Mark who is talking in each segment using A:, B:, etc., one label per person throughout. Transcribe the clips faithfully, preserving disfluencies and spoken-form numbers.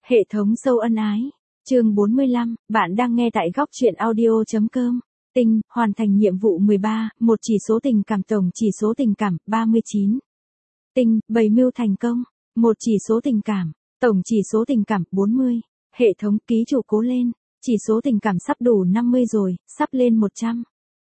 A: Hệ thống sâu ân ái. Chương bốn mươi lăm, bạn đang nghe tại góc truyện audio.com. Tinh, hoàn thành nhiệm vụ mười ba, một chỉ số tình cảm tổng chỉ số tình cảm, ba mươi chín. Tinh, bày mưu thành công, một chỉ số tình cảm, tổng chỉ số tình cảm, bốn mươi. Hệ thống ký chủ cố lên, chỉ số tình cảm sắp đủ năm mươi rồi, sắp lên một trăm.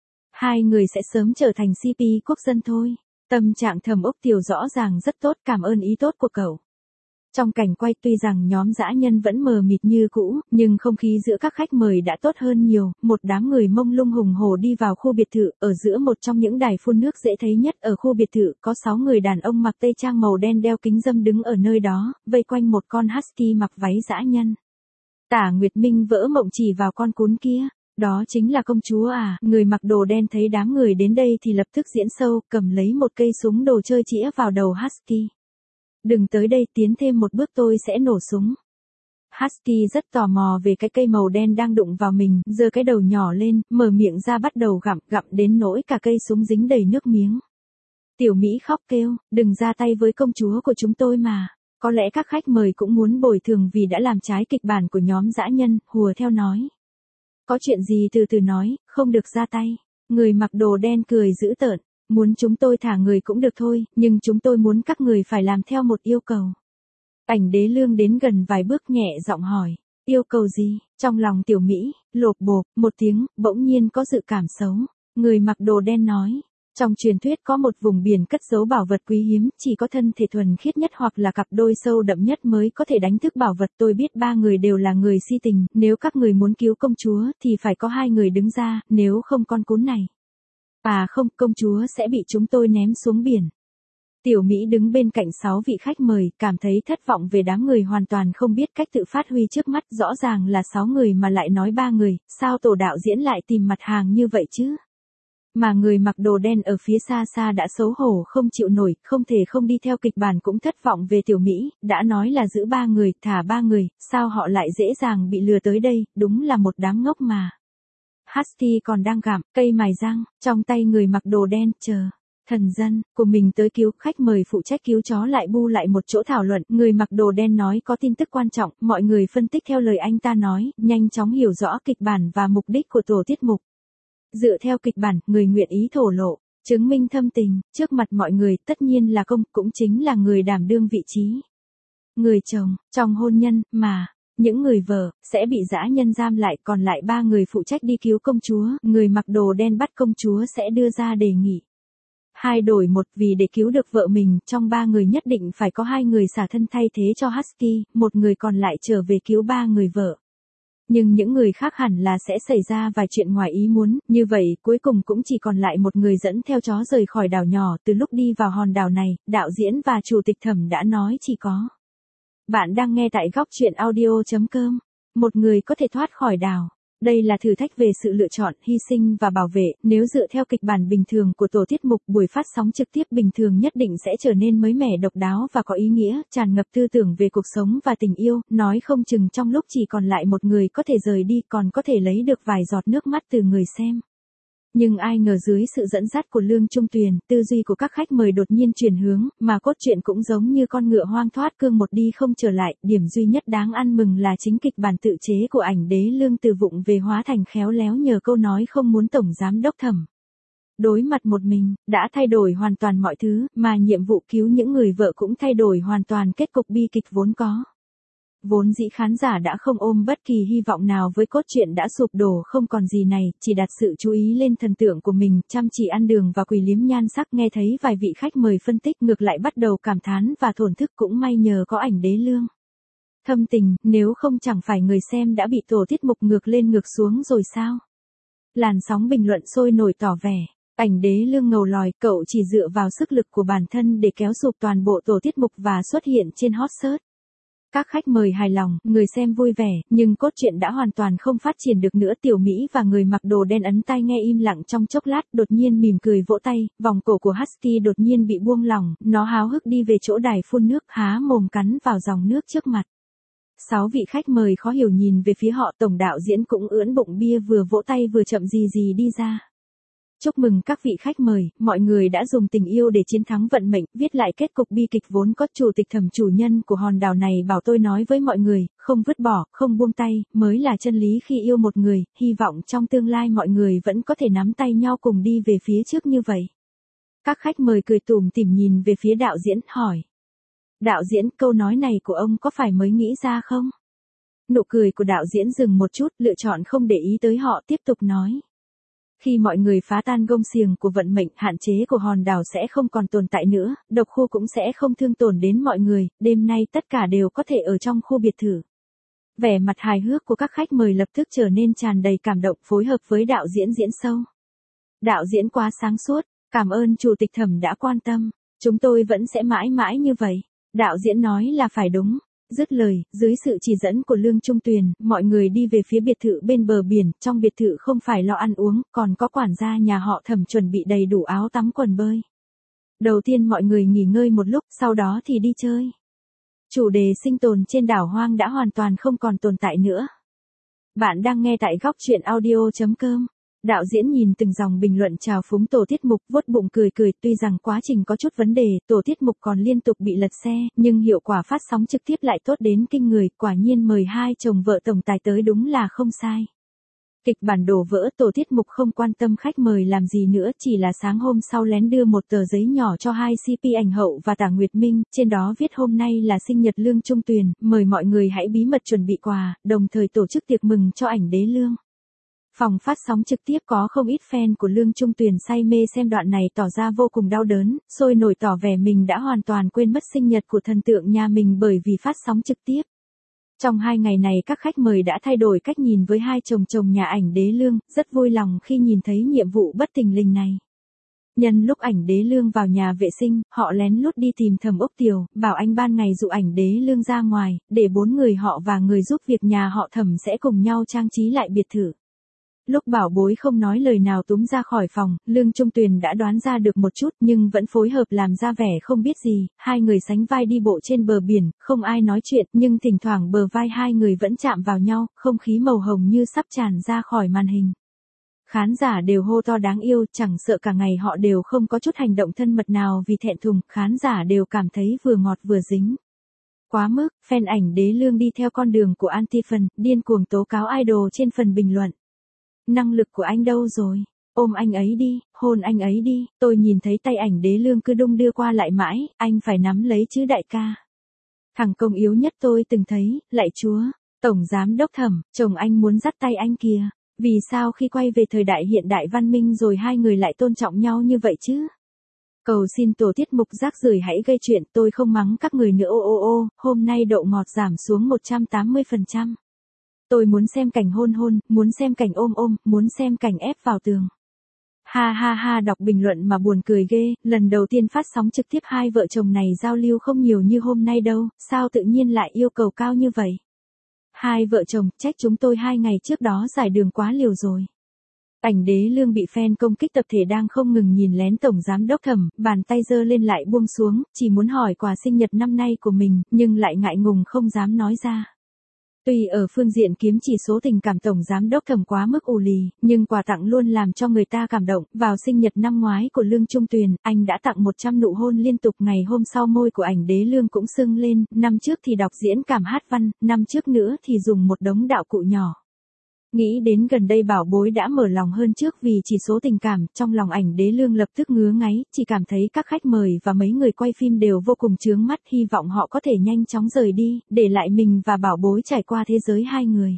A: Hai người sẽ sớm trở thành xê pê quốc dân thôi. Tâm trạng Thẩm Úc Tiểu rõ ràng rất tốt, cảm ơn ý tốt của cậu. Trong cảnh quay tuy rằng nhóm dã nhân vẫn mờ mịt như cũ, nhưng không khí giữa các khách mời đã tốt hơn nhiều, một đám người mông lung hùng hổ đi vào khu biệt thự, ở giữa một trong những đài phun nước dễ thấy nhất ở khu biệt thự, có sáu người đàn ông mặc tây trang màu đen đeo kính râm đứng ở nơi đó, vây quanh một con husky mặc váy dã nhân. Tả Nguyệt Minh vỡ mộng chỉ vào con cún kia. Đó chính là công chúa à, người mặc đồ đen thấy đám người đến đây thì lập tức diễn sâu, cầm lấy một cây súng đồ chơi chĩa vào đầu husky. Đừng tới đây, tiến thêm một bước tôi sẽ nổ súng. Husky rất tò mò về cái cây màu đen đang đụng vào mình, giơ cái đầu nhỏ lên, mở miệng ra bắt đầu gặm, gặm đến nỗi cả cây súng dính đầy nước miếng. Tiểu Mỹ khóc kêu, đừng ra tay với công chúa của chúng tôi mà. Có lẽ các khách mời cũng muốn bồi thường vì đã làm trái kịch bản của nhóm dã nhân, hùa theo nói. Có chuyện gì từ từ nói, không được ra tay. Người mặc đồ đen cười dữ tợn. Muốn chúng tôi thả người cũng được thôi, nhưng chúng tôi muốn các người phải làm theo một yêu cầu. Ảnh Đế Lương đến gần vài bước nhẹ giọng hỏi, yêu cầu gì? Trong lòng Tiểu Mỹ, lộp bộp, một tiếng, bỗng nhiên có dự cảm xấu. Người mặc đồ đen nói, trong truyền thuyết có một vùng biển cất giấu bảo vật quý hiếm, chỉ có thân thể thuần khiết nhất hoặc là cặp đôi sâu đậm nhất mới có thể đánh thức bảo vật. Tôi biết ba người đều là người si tình, nếu các người muốn cứu công chúa thì phải có hai người đứng ra, nếu không con cún này. À không, công chúa sẽ bị chúng tôi ném xuống biển. Tiểu Mỹ đứng bên cạnh sáu vị khách mời, cảm thấy thất vọng về đám người hoàn toàn không biết cách tự phát huy trước mắt, rõ ràng là sáu người mà lại nói ba người, sao tổ đạo diễn lại tìm mặt hàng như vậy chứ? Mà người mặc đồ đen ở phía xa xa đã xấu hổ không chịu nổi, không thể không đi theo kịch bản cũng thất vọng về Tiểu Mỹ, đã nói là giữ ba người, thả ba người, sao họ lại dễ dàng bị lừa tới đây, đúng là một đám ngốc mà. Husky còn đang gặm cây mài răng, trong tay người mặc đồ đen, chờ thần dân của mình tới cứu. Khách mời phụ trách cứu chó lại bu lại một chỗ thảo luận, người mặc đồ đen nói có tin tức quan trọng, mọi người phân tích theo lời anh ta nói, nhanh chóng hiểu rõ kịch bản và mục đích của tổ tiết mục. Dựa theo kịch bản, người nguyện ý thổ lộ, chứng minh thâm tình, trước mặt mọi người, tất nhiên là công, cũng chính là người đảm đương vị trí. Người chồng, trong hôn nhân, mà. Những người vợ, sẽ bị dã nhân giam lại, còn lại ba người phụ trách đi cứu công chúa, người mặc đồ đen bắt công chúa sẽ đưa ra đề nghị. Hai đổi một, vì để cứu được vợ mình, trong ba người nhất định phải có hai người xả thân thay thế cho Husky, một người còn lại trở về cứu ba người vợ. Nhưng những người khác hẳn là sẽ xảy ra vài chuyện ngoài ý muốn, như vậy cuối cùng cũng chỉ còn lại một người dẫn theo chó rời khỏi đảo nhỏ. Từ lúc đi vào hòn đảo này, đạo diễn và chủ tịch Thẩm đã nói chỉ có. Bạn đang nghe tại góc truyện audio.com. Một người có thể thoát khỏi đảo. Đây là thử thách về sự lựa chọn, hy sinh và bảo vệ. Nếu dựa theo kịch bản bình thường của tổ tiết mục, buổi phát sóng trực tiếp bình thường nhất định sẽ trở nên mới mẻ, độc đáo và có ý nghĩa, tràn ngập tư tưởng về cuộc sống và tình yêu. Nói không chừng trong lúc chỉ còn lại một người có thể rời đi, còn có thể lấy được vài giọt nước mắt từ người xem. Nhưng ai ngờ dưới sự dẫn dắt của Lương Trung Tuyền, tư duy của các khách mời đột nhiên chuyển hướng, mà cốt truyện cũng giống như con ngựa hoang thoát cương một đi không trở lại. Điểm duy nhất đáng ăn mừng là chính kịch bản tự chế của Ảnh Đế Lương từ vụng về hóa thành khéo léo nhờ câu nói không muốn tổng giám đốc Thẩm đối mặt một mình, đã thay đổi hoàn toàn mọi thứ, mà nhiệm vụ cứu những người vợ cũng thay đổi hoàn toàn kết cục bi kịch vốn có. Vốn dĩ khán giả đã không ôm bất kỳ hy vọng nào với cốt truyện đã sụp đổ không còn gì này, chỉ đặt sự chú ý lên thần tượng của mình, chăm chỉ ăn đường và quỳ liếm nhan sắc. Nghe thấy vài vị khách mời phân tích, ngược lại bắt đầu cảm thán và thổn thức, cũng may nhờ có Ảnh Đế Lương. Thâm tình, nếu không chẳng phải người xem đã bị tổ tiết mục ngược lên ngược xuống rồi sao? Làn sóng bình luận sôi nổi tỏ vẻ. Ảnh Đế Lương ngầu lòi, cậu chỉ dựa vào sức lực của bản thân để kéo sụp toàn bộ tổ tiết mục và xuất hiện trên hot search. Các khách mời hài lòng, người xem vui vẻ, nhưng cốt truyện đã hoàn toàn không phát triển được nữa. Tiểu Mỹ và người mặc đồ đen ấn tai nghe im lặng trong chốc lát, đột nhiên mỉm cười vỗ tay, vòng cổ của Husky đột nhiên bị buông lỏng, nó háo hức đi về chỗ đài phun nước, há mồm cắn vào dòng nước trước mặt. Sáu vị khách mời khó hiểu nhìn về phía họ, tổng đạo diễn cũng ưỡn bụng bia vừa vỗ tay vừa chậm gì gì đi ra. Chúc mừng các vị khách mời, mọi người đã dùng tình yêu để chiến thắng vận mệnh, viết lại kết cục bi kịch vốn có. Chủ tịch Thẩm, chủ nhân của hòn đảo này, bảo tôi nói với mọi người, không vứt bỏ, không buông tay, mới là chân lý khi yêu một người, hy vọng trong tương lai mọi người vẫn có thể nắm tay nhau cùng đi về phía trước như vậy. Các khách mời cười tủm tỉm nhìn về phía đạo diễn, hỏi. Đạo diễn, câu nói này của ông có phải mới nghĩ ra không? Nụ cười của đạo diễn dừng một chút, lựa chọn không để ý tới họ, tiếp tục nói. Khi mọi người phá tan gông xiềng của vận mệnh, hạn chế của hòn đảo sẽ không còn tồn tại nữa, độc khu cũng sẽ không thương tổn đến mọi người, đêm nay tất cả đều có thể ở trong khu biệt thự. Vẻ mặt hài hước của các khách mời lập tức trở nên tràn đầy cảm động, phối hợp với đạo diễn diễn sâu. Đạo diễn quá sáng suốt, cảm ơn Chủ tịch Thẩm đã quan tâm, chúng tôi vẫn sẽ mãi mãi như vậy. Đạo diễn nói là phải đúng. Dứt lời, dưới sự chỉ dẫn của Lương Trung Tuyền, mọi người đi về phía biệt thự bên bờ biển, trong biệt thự không phải lo ăn uống, còn có quản gia nhà họ Thẩm chuẩn bị đầy đủ áo tắm quần bơi. Đầu tiên mọi người nghỉ ngơi một lúc, sau đó thì đi chơi. Chủ đề sinh tồn trên đảo hoang đã hoàn toàn không còn tồn tại nữa. Bạn đang nghe tại góc truyện audio chấm com. Đạo diễn nhìn từng dòng bình luận chào phúng tổ tiết mục, vuốt bụng cười cười, tuy rằng quá trình có chút vấn đề, tổ tiết mục còn liên tục bị lật xe, nhưng hiệu quả phát sóng trực tiếp lại tốt đến kinh người, quả nhiên mời hai chồng vợ tổng tài tới đúng là không sai. Kịch bản đổ vỡ, tổ tiết mục không quan tâm khách mời làm gì nữa, chỉ là sáng hôm sau lén đưa một tờ giấy nhỏ cho hai xê pê ảnh hậu và Tả Nguyệt Minh, trên đó viết hôm nay là sinh nhật Lương Trung Tuyền, mời mọi người hãy bí mật chuẩn bị quà, đồng thời tổ chức tiệc mừng cho ảnh đế Lương. Phòng phát sóng trực tiếp có không ít fan của Lương Trung Tuyền say mê xem đoạn này tỏ ra vô cùng đau đớn, sôi nổi tỏ vẻ mình đã hoàn toàn quên mất sinh nhật của thần tượng nhà mình bởi vì phát sóng trực tiếp. Trong hai ngày này các khách mời đã thay đổi cách nhìn với hai chồng chồng nhà ảnh đế Lương, rất vui lòng khi nhìn thấy nhiệm vụ bất thình lình này. Nhân lúc ảnh đế Lương vào nhà vệ sinh, họ lén lút đi tìm Thẩm Ốc Tiều, bảo anh ban ngày dụ ảnh đế Lương ra ngoài, để bốn người họ và người giúp việc nhà họ Thẩm sẽ cùng nhau trang trí lại biệt thự. Lúc bảo bối không nói lời nào túm ra khỏi phòng, Lương Trung Tuyền đã đoán ra được một chút nhưng vẫn phối hợp làm ra vẻ không biết gì, hai người sánh vai đi bộ trên bờ biển, không ai nói chuyện nhưng thỉnh thoảng bờ vai hai người vẫn chạm vào nhau, không khí màu hồng như sắp tràn ra khỏi màn hình. Khán giả đều hô to đáng yêu, chẳng sợ cả ngày họ đều không có chút hành động thân mật nào vì thẹn thùng, khán giả đều cảm thấy vừa ngọt vừa dính. Quá mức, fan ảnh đế Lương đi theo con đường của anti-fan, điên cuồng tố cáo idol trên phần bình luận. Năng lực của anh đâu rồi? Ôm anh ấy đi, hôn anh ấy đi, tôi nhìn thấy tay ảnh đế Lương cứ đung đưa qua lại mãi, anh phải nắm lấy chứ đại ca. Thằng công yếu nhất tôi từng thấy, lạy chúa, Tổng Giám Đốc Thẩm, chồng anh muốn dắt tay anh kìa, vì sao khi quay về thời đại hiện đại văn minh rồi hai người lại tôn trọng nhau như vậy chứ? Cầu xin tổ tiết mục rác rưởi hãy gây chuyện, tôi không mắng các người nữa ô ô ô, hôm nay độ ngọt giảm xuống một trăm tám mươi phần trăm. Tôi muốn xem cảnh hôn hôn, muốn xem cảnh ôm ôm, muốn xem cảnh ép vào tường. Ha ha ha, đọc bình luận mà buồn cười ghê, lần đầu tiên phát sóng trực tiếp hai vợ chồng này giao lưu không nhiều như hôm nay đâu, sao tự nhiên lại yêu cầu cao như vậy? Hai vợ chồng, trách chúng tôi hai ngày trước đó giải đường quá liều rồi. Ảnh đế Lương bị fan công kích tập thể đang không ngừng nhìn lén Tổng Giám Đốc Thẩm, bàn tay giơ lên lại buông xuống, chỉ muốn hỏi quà sinh nhật năm nay của mình, nhưng lại ngại ngùng không dám nói ra. Tuy ở phương diện kiếm chỉ số tình cảm Tổng Giám Đốc Thẩm quá mức ù lì, nhưng quà tặng luôn làm cho người ta cảm động. Vào sinh nhật năm ngoái của Lương Trung Tuyền, anh đã tặng một trăm nụ hôn liên tục, ngày hôm sau môi của ảnh đế Lương cũng sưng lên, năm trước thì đọc diễn cảm hát văn, năm trước nữa thì dùng một đống đạo cụ nhỏ. Nghĩ đến gần đây bảo bối đã mở lòng hơn trước vì chỉ số tình cảm, trong lòng ảnh đế Lương lập tức ngứa ngáy, chỉ cảm thấy các khách mời và mấy người quay phim đều vô cùng chướng mắt, hy vọng họ có thể nhanh chóng rời đi, để lại mình và bảo bối trải qua thế giới hai người.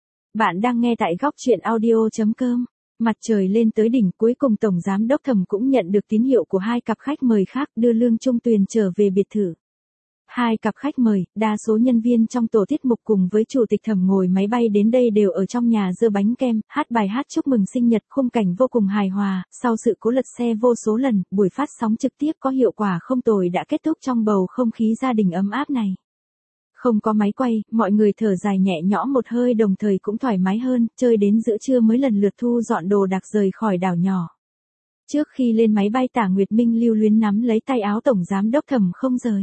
A: Bạn đang nghe tại góc truyện audio chấm com. Mặt trời lên tới đỉnh, cuối cùng Tổng Giám Đốc Thẩm cũng nhận được tín hiệu của hai cặp khách mời khác đưa Lương Trung Tuyền trở về biệt thự. Hai cặp khách mời, đa số nhân viên trong tổ tiết mục cùng với Chủ tịch Thẩm ngồi máy bay đến đây đều ở trong nhà giơ bánh kem, hát bài hát chúc mừng sinh nhật, khung cảnh vô cùng hài hòa, sau sự cố lật xe vô số lần, buổi phát sóng trực tiếp có hiệu quả không tồi đã kết thúc trong bầu không khí gia đình ấm áp này. Không có máy quay, mọi người thở dài nhẹ nhõm một hơi đồng thời cũng thoải mái hơn, chơi đến giữa trưa mới lần lượt thu dọn đồ đạc rời khỏi đảo nhỏ. Trước khi lên máy bay Tả Nguyệt Minh lưu luyến nắm lấy tay áo Tổng Giám Đốc Thẩm không rời.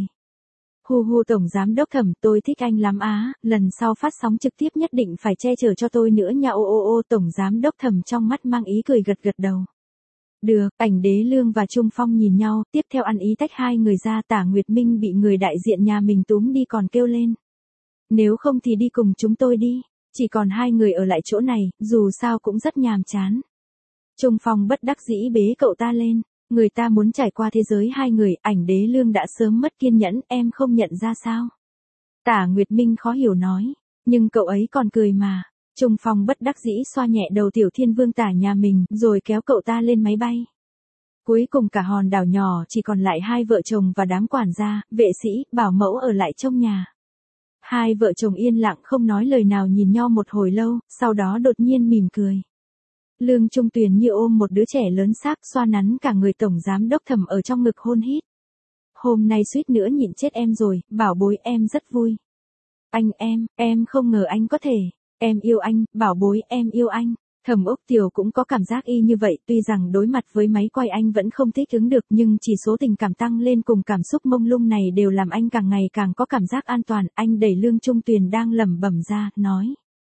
A: Hu hu Tổng Giám Đốc Thẩm, tôi thích anh lắm á, lần sau phát sóng trực tiếp nhất định phải che chở cho tôi nữa nha ô ô ô. Tổng Giám Đốc Thẩm trong mắt mang ý cười gật gật đầu. Được, Ảnh Đế Lương và Trung Phong nhìn nhau, tiếp theo ăn ý tách hai người ra. Tả Nguyệt Minh bị người đại diện nhà mình túm đi còn kêu lên. Nếu không thì đi cùng chúng tôi đi, chỉ còn hai người ở lại chỗ này, dù sao cũng rất nhàm chán. Trung Phong bất đắc dĩ bế cậu ta lên, người ta muốn trải qua thế giới hai người. Ảnh Đế Lương đã sớm mất kiên nhẫn, em không nhận ra sao? Tả Nguyệt Minh khó hiểu nói, nhưng cậu ấy còn cười mà. Trung Phong bất đắc dĩ xoa nhẹ đầu Tiểu Thiên Vương Tả nhà mình, rồi kéo cậu ta lên máy bay. Cuối cùng cả hòn đảo nhỏ chỉ còn lại hai vợ chồng và đám quản gia, vệ sĩ, bảo mẫu ở lại trong nhà. Hai vợ chồng yên lặng không nói lời nào nhìn nhau một hồi lâu, sau đó đột nhiên mỉm cười. Lương Trung Tuyền như ôm một đứa trẻ lớn xác xoa nắn cả người tổng giám đốc Thẩm ở trong ngực hôn hít. Hôm nay suýt nữa nhịn chết em rồi, bảo bối em rất vui. Anh em, em không ngờ anh có thể. Em yêu anh, bảo bối em yêu anh. Thẩm Úc Tiểu cũng có cảm giác y như vậy, tuy rằng đối mặt với máy quay anh vẫn không thích ứng được nhưng chỉ số tình cảm tăng lên cùng cảm xúc mông lung này đều làm anh càng ngày càng có cảm giác an toàn. Anh đẩy Lương Trung Tuyền đang lẩm bẩm ra, nói.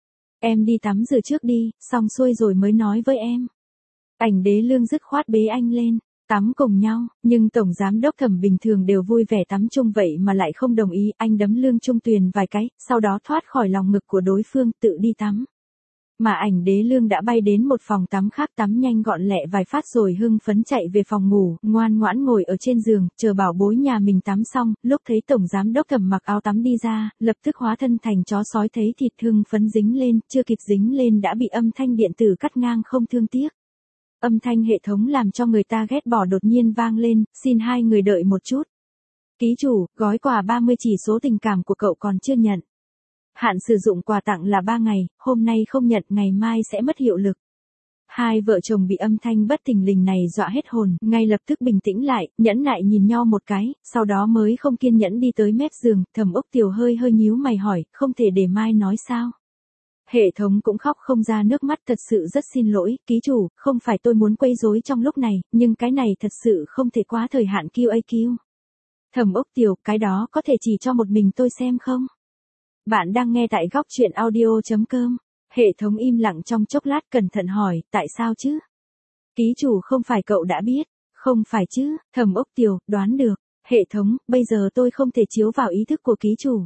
A: Em đi tắm rửa trước đi, xong xuôi rồi mới nói với em. Ảnh Đế Lương dứt khoát bế anh lên, tắm cùng nhau, nhưng Tổng Giám đốc Thẩm bình thường đều vui vẻ tắm chung vậy mà lại không đồng ý. Anh đấm Lương Trung Tuyền vài cái, sau đó thoát khỏi lòng ngực của đối phương tự đi tắm. Mà Ảnh Đế Lương đã bay đến một phòng tắm khác tắm nhanh gọn lẹ vài phát rồi hưng phấn chạy về phòng ngủ, ngoan ngoãn ngồi ở trên giường, chờ bảo bối nhà mình tắm xong. Lúc thấy Tổng Giám đốc Thẩm mặc áo tắm đi ra, lập tức hóa thân thành chó sói thấy thịt hưng phấn dính lên, chưa kịp dính lên đã bị âm thanh điện tử cắt ngang không thương tiếc. Âm thanh hệ thống làm cho người ta ghét bỏ đột nhiên vang lên, xin hai người đợi một chút. Ký chủ, gói quà ba mươi chỉ số tình cảm của cậu còn chưa nhận. Hạn sử dụng quà tặng là ba ngày, hôm nay không nhận ngày mai sẽ mất hiệu lực. Hai vợ chồng bị âm thanh bất thình lình này dọa hết hồn, ngay lập tức bình tĩnh lại, nhẫn nại nhìn nhau một cái, sau đó mới không kiên nhẫn đi tới mép giường. Thẩm Úc Tiểu hơi hơi nhíu mày hỏi, không thể để mai nói sao? Hệ thống cũng khóc không ra nước mắt, thật sự rất xin lỗi, ký chủ, không phải tôi muốn quấy rối trong lúc này, nhưng cái này thật sự không thể quá thời hạn Q A Q. Thẩm Úc Tiểu, cái đó có thể chỉ cho một mình tôi xem không? Bạn đang nghe tại góc truyện audio chấm com. Hệ thống im lặng trong chốc lát cẩn thận hỏi, tại sao chứ? Ký chủ không phải cậu đã biết, không phải chứ? Thẩm Úc Tiểu, đoán được. Hệ thống, bây giờ tôi không thể chiếu vào ý thức của ký chủ.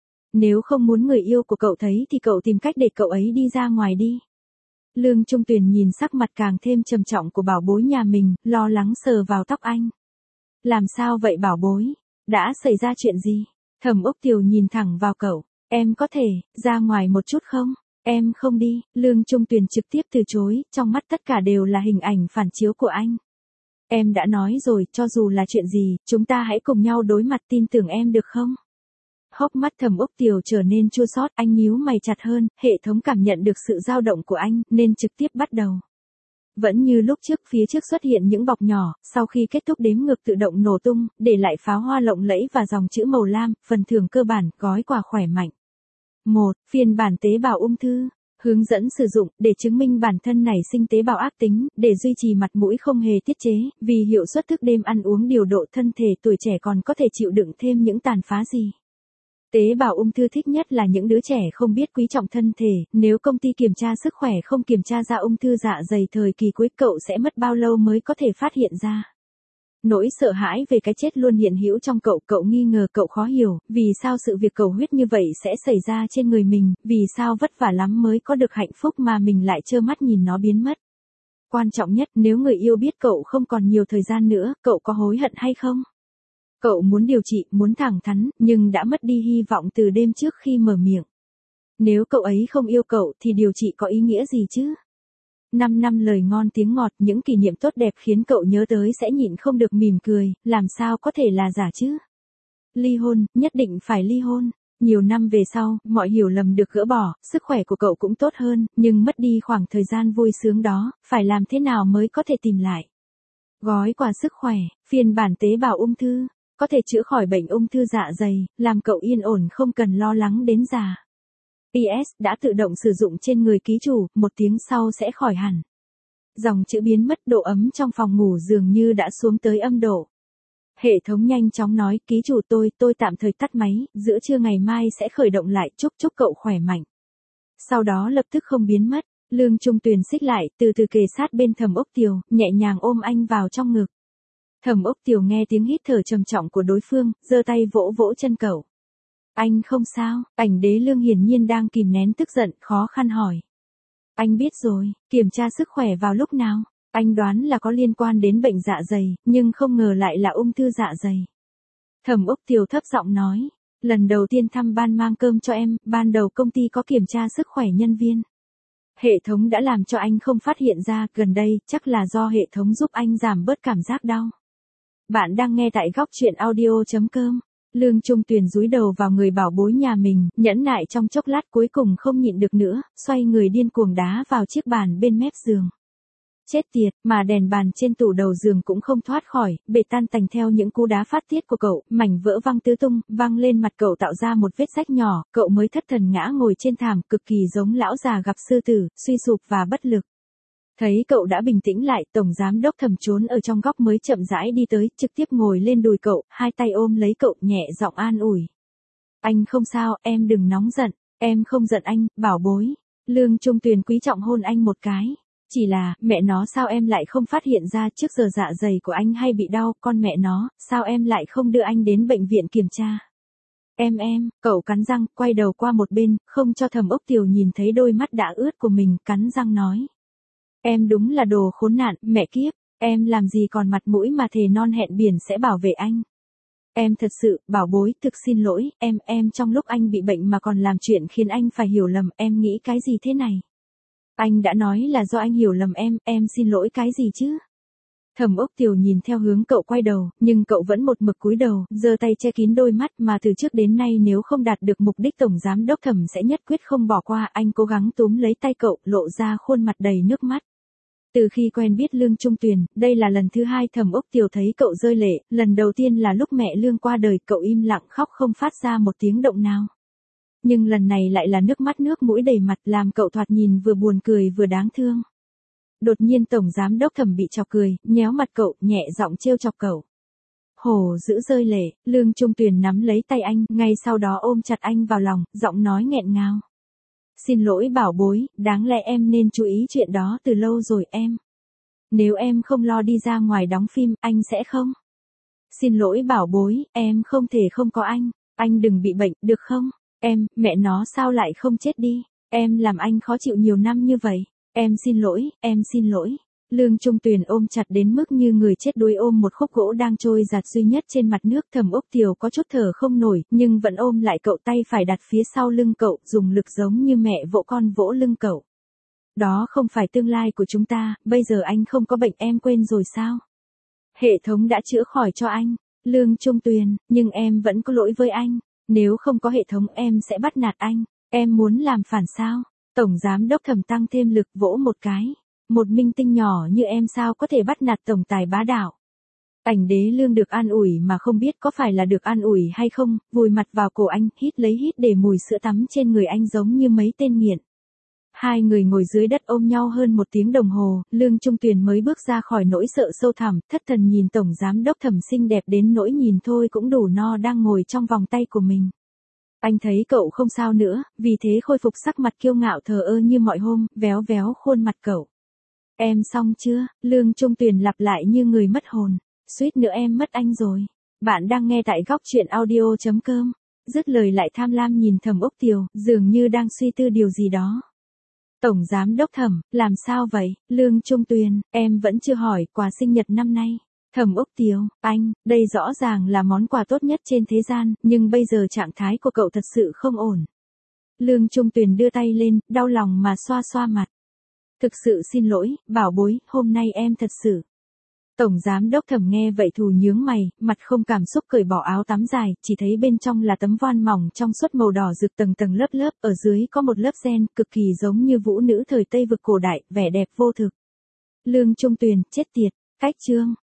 A: Nếu không muốn người yêu của cậu thấy thì cậu tìm cách để cậu ấy đi ra ngoài đi. Lương Trung Tuyền nhìn sắc mặt càng thêm trầm trọng của bảo bối nhà mình, lo lắng sờ vào tóc anh. Làm sao vậy bảo bối? Đã xảy ra chuyện gì? Thẩm Úc Tiểu nhìn thẳng vào cậu. Em có thể, ra ngoài một chút không? Em không đi. Lương Trung Tuyền trực tiếp từ chối, trong mắt tất cả đều là hình ảnh phản chiếu của anh. Em đã nói rồi, cho dù là chuyện gì, chúng ta hãy cùng nhau đối mặt, tin tưởng em được không? Hốc mắt Thẩm Úc Tiểu trở nên chua xót, anh nhíu mày chặt hơn, hệ thống cảm nhận được sự dao động của anh, nên trực tiếp bắt đầu. Vẫn như lúc trước, phía trước xuất hiện những bọc nhỏ, sau khi kết thúc đếm ngược tự động nổ tung, để lại pháo hoa lộng lẫy và dòng chữ màu lam, phần thưởng cơ bản, gói quà khỏe mạnh. một. Phiên bản tế bào ung thư. Hướng dẫn sử dụng, để chứng minh bản thân nảy sinh tế bào ác tính, để duy trì mặt mũi không hề tiết chế, vì hiệu suất thức đêm ăn uống điều độ thân thể tuổi trẻ còn có thể chịu đựng thêm những tàn phá gì. Tế bào ung thư thích nhất là những đứa trẻ không biết quý trọng thân thể, nếu công ty kiểm tra sức khỏe không kiểm tra ra ung thư dạ dày thời kỳ cuối, cậu sẽ mất bao lâu mới có thể phát hiện ra. Nỗi sợ hãi về cái chết luôn hiện hữu trong cậu, cậu nghi ngờ, cậu khó hiểu, vì sao sự việc cầu huyết như vậy sẽ xảy ra trên người mình, vì sao vất vả lắm mới có được hạnh phúc mà mình lại trơ mắt nhìn nó biến mất. Quan trọng nhất, nếu người yêu biết cậu không còn nhiều thời gian nữa, cậu có hối hận hay không? Cậu muốn điều trị, muốn thẳng thắn, nhưng đã mất đi hy vọng từ đêm trước khi mở miệng. Nếu cậu ấy không yêu cậu thì điều trị có ý nghĩa gì chứ? Năm năm lời ngon tiếng ngọt, những kỷ niệm tốt đẹp khiến cậu nhớ tới sẽ nhịn không được mỉm cười, làm sao có thể là giả chứ? Ly hôn, nhất định phải ly hôn. Nhiều năm về sau, mọi hiểu lầm được gỡ bỏ, sức khỏe của cậu cũng tốt hơn, nhưng mất đi khoảng thời gian vui sướng đó, phải làm thế nào mới có thể tìm lại? Gói quà sức khỏe, phiên bản tế bào ung thư, có thể chữa khỏi bệnh ung thư dạ dày, làm cậu yên ổn không cần lo lắng đến già. pê ét đã tự động sử dụng trên người ký chủ, một tiếng sau sẽ khỏi hẳn. Dòng chữ biến mất, độ ấm trong phòng ngủ dường như đã xuống tới âm độ. Hệ thống nhanh chóng nói, ký chủ tôi, tôi tạm thời tắt máy, giữa trưa ngày mai sẽ khởi động lại, chúc chúc cậu khỏe mạnh. Sau đó lập tức không biến mất. Lương Trung Tuyền xích lại, từ từ kề sát bên Thẩm Ốc Tiều, nhẹ nhàng ôm anh vào trong ngực. Thẩm Ốc Tiều nghe tiếng hít thở trầm trọng của đối phương, giơ tay vỗ vỗ chân cậu. Anh không sao, Ảnh Đế Lương hiển nhiên đang kìm nén tức giận, khó khăn hỏi. Anh biết rồi, kiểm tra sức khỏe vào lúc nào? Anh đoán là có liên quan đến bệnh dạ dày, nhưng không ngờ lại là ung thư dạ dày. Thẩm Ốc Tiều thấp giọng nói, lần đầu tiên thăm ban mang cơm cho em, ban đầu công ty có kiểm tra sức khỏe nhân viên. Hệ thống đã làm cho anh không phát hiện ra, gần đây, chắc là do hệ thống giúp anh giảm bớt cảm giác đau. Bạn đang nghe tại góc truyện audio chấm com. Lương Trung Tuyền dúi đầu vào người bảo bối nhà mình, nhẫn nại trong chốc lát cuối cùng không nhịn được nữa, xoay người điên cuồng đá vào chiếc bàn bên mép giường. Chết tiệt, mà đèn bàn trên tủ đầu giường cũng không thoát khỏi, bể tan tành theo những cú đá phát tiết của cậu, mảnh vỡ văng tứ tung, văng lên mặt cậu tạo ra một vết rách nhỏ, cậu mới thất thần ngã ngồi trên thảm, cực kỳ giống lão già gặp sư tử, suy sụp và bất lực. Thấy cậu đã bình tĩnh lại, Tổng Giám Đốc Thẩm trốn ở trong góc mới chậm rãi đi tới, trực tiếp ngồi lên đùi cậu, hai tay ôm lấy cậu, nhẹ giọng an ủi. Anh không sao, em đừng nóng giận, em không giận anh, bảo bối. Lương Trung Tuyền quý trọng hôn anh một cái. Chỉ là, mẹ nó sao em lại không phát hiện ra trước giờ dạ dày của anh hay bị đau, con mẹ nó, sao em lại không đưa anh đến bệnh viện kiểm tra. Em em, cậu cắn răng, quay đầu qua một bên, không cho Thẩm Ốc Tiều nhìn thấy đôi mắt đã ướt của mình, cắn răng nói. Em đúng là đồ khốn nạn, mẹ kiếp, em làm gì còn mặt mũi mà thề non hẹn biển sẽ bảo vệ anh. Em thật sự, bảo bối, thực xin lỗi, em, em trong lúc anh bị bệnh mà còn làm chuyện khiến anh phải hiểu lầm, em nghĩ cái gì thế này. Anh đã nói là do anh hiểu lầm em, em xin lỗi cái gì chứ? Thẩm Ốc Tiều nhìn theo hướng cậu quay đầu, nhưng cậu vẫn một mực cúi đầu, giơ tay che kín đôi mắt mà từ trước đến nay nếu không đạt được mục đích Tổng Giám Đốc Thẩm sẽ nhất quyết không bỏ qua. Anh cố gắng túm lấy tay cậu, lộ ra khuôn mặt đầy nước mắt. Từ khi quen biết Lương Trung Tuyền, đây là lần thứ hai Thẩm Ốc Tiều thấy cậu rơi lệ, lần đầu tiên là lúc mẹ Lương qua đời, cậu im lặng khóc không phát ra một tiếng động nào. Nhưng lần này lại là nước mắt nước mũi đầy mặt, làm cậu thoạt nhìn vừa buồn cười vừa đáng thương. Đột nhiên Tổng Giám Đốc Thẩm bị chọc cười, nhéo mặt cậu, nhẹ giọng trêu chọc cậu. Hổ dữ rơi lệ, Lương Trung Tuyền nắm lấy tay anh, ngay sau đó ôm chặt anh vào lòng, giọng nói nghẹn ngào. Xin lỗi bảo bối, đáng lẽ em nên chú ý chuyện đó từ lâu rồi em. Nếu em không lo đi ra ngoài đóng phim, anh sẽ không. Xin lỗi bảo bối, em không thể không có anh, anh đừng bị bệnh, được không? Em, mẹ nó sao lại không chết đi, em làm anh khó chịu nhiều năm như vậy, em xin lỗi, em xin lỗi. Lương Trung Tuyền ôm chặt đến mức như người chết đuối ôm một khúc gỗ đang trôi giạt duy nhất trên mặt nước. Thẩm Ốc Tiều có chút thở không nổi, nhưng vẫn ôm lại cậu, tay phải đặt phía sau lưng cậu, dùng lực giống như mẹ vỗ con vỗ lưng cậu. Đó không phải tương lai của chúng ta, bây giờ anh không có bệnh em quên rồi sao? Hệ thống đã chữa khỏi cho anh, Lương Trung Tuyền, nhưng em vẫn có lỗi với anh. Nếu không có hệ thống em sẽ bắt nạt anh, em muốn làm phản sao? Tổng Giám Đốc Thẩm tăng thêm lực vỗ một cái. Một minh tinh nhỏ như em sao có thể bắt nạt tổng tài bá đạo. Ảnh Đế Lương được an ủi mà không biết có phải là được an ủi hay không, vùi mặt vào cổ anh, hít lấy hít để mùi sữa tắm trên người anh giống như mấy tên nghiện. Hai người ngồi dưới đất ôm nhau hơn một tiếng đồng hồ, Lương Trung Tuyền mới bước ra khỏi nỗi sợ sâu thẳm, thất thần nhìn Tổng Giám Đốc Thẩm xinh đẹp đến nỗi nhìn thôi cũng đủ no đang ngồi trong vòng tay của mình. Anh thấy cậu không sao nữa, vì thế khôi phục sắc mặt kiêu ngạo thờ ơ như mọi hôm, véo véo khuôn mặt cậu. Em xong chưa? Lương Trung Tuyền lặp lại như người mất hồn. Suýt nữa em mất anh rồi. Bạn đang nghe tại góc truyện audio chấm com. Dứt lời lại tham lam nhìn Thẩm Ốc Tiều, dường như đang suy tư điều gì đó. Tổng Giám Đốc Thẩm, làm sao vậy? Lương Trung Tuyền, em vẫn chưa hỏi quà sinh nhật năm nay. Thẩm Ốc Tiều, anh, đây rõ ràng là món quà tốt nhất trên thế gian, nhưng bây giờ trạng thái của cậu thật sự không ổn. Lương Trung Tuyền đưa tay lên, đau lòng mà xoa xoa mặt. Thực sự xin lỗi, bảo bối, hôm nay em thật sự. Tổng Giám Đốc Thẩm nghe vậy thù nhướng mày, mặt không cảm xúc cởi bỏ áo tắm dài, chỉ thấy bên trong là tấm voan mỏng trong suốt màu đỏ rực tầng tầng lớp lớp, ở dưới có một lớp ren, cực kỳ giống như vũ nữ thời Tây vực cổ đại, vẻ đẹp vô thực. Lương Trung Tuyền, chết tiệt, cách chương.